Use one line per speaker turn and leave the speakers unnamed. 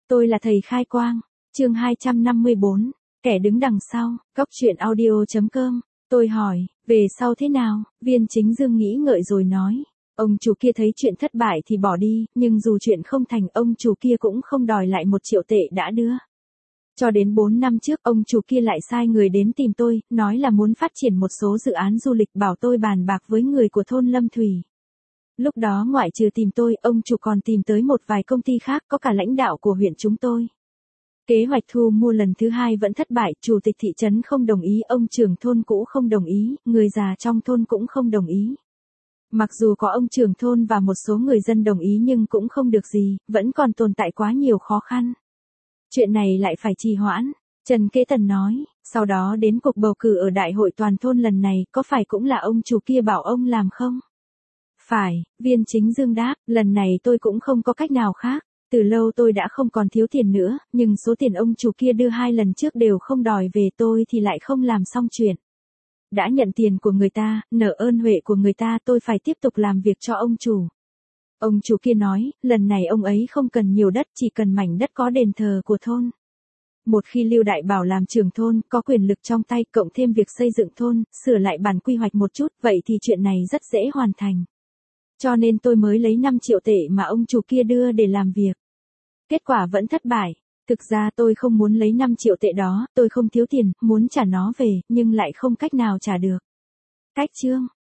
Tôi là thầy khai quang. Chương 254. Kẻ đứng đằng sau. Góc truyện audio.com. Tôi hỏi, về sau thế nào? Viên Chính Dương nghĩ ngợi rồi nói. Ông chủ kia thấy chuyện thất bại thì bỏ đi, nhưng dù chuyện không thành, ông chủ kia cũng không đòi lại 1 triệu tệ đã đưa. Cho đến 4 năm trước, ông chủ kia lại sai người đến tìm tôi, nói là muốn phát triển một số dự án du lịch, bảo tôi bàn bạc với người của thôn Lâm Thủy. Lúc đó ngoại trừ tìm tôi, ông chủ còn tìm tới một vài công ty khác, có cả lãnh đạo của huyện chúng tôi. Kế hoạch thu mua lần thứ 2 vẫn thất bại, chủ tịch thị trấn không đồng ý, ông trưởng thôn cũ không đồng ý, người già trong thôn cũng không đồng ý. Mặc dù có ông trưởng thôn và một số người dân đồng ý nhưng cũng không được gì, vẫn còn tồn tại quá nhiều khó khăn. Chuyện này lại phải trì hoãn. Trần Kế Tần nói, sau đó đến cuộc bầu cử ở đại hội toàn thôn lần này, có phải cũng là ông chủ kia bảo ông làm không? Phải, Viên Chính Dương đáp, lần này tôi cũng không có cách nào khác. Từ lâu tôi đã không còn thiếu tiền nữa, nhưng số tiền ông chủ kia đưa 2 lần trước đều không đòi về, tôi thì lại không làm xong chuyện. Đã nhận tiền của người ta, nợ ơn huệ của người ta, tôi phải tiếp tục làm việc cho ông chủ. Ông chủ kia nói, lần này ông ấy không cần nhiều đất, chỉ cần mảnh đất có đền thờ của thôn. Một khi Lưu Đại Bảo làm trưởng thôn, có quyền lực trong tay, cộng thêm việc xây dựng thôn, sửa lại bản quy hoạch một chút, vậy thì chuyện này rất dễ hoàn thành. Cho nên tôi mới lấy 5 triệu tệ mà ông chủ kia đưa để làm việc. Kết quả vẫn thất bại. Thực ra tôi không muốn lấy 5 triệu tệ đó, tôi không thiếu tiền, muốn trả nó về, nhưng lại không cách nào trả được. Cách chương.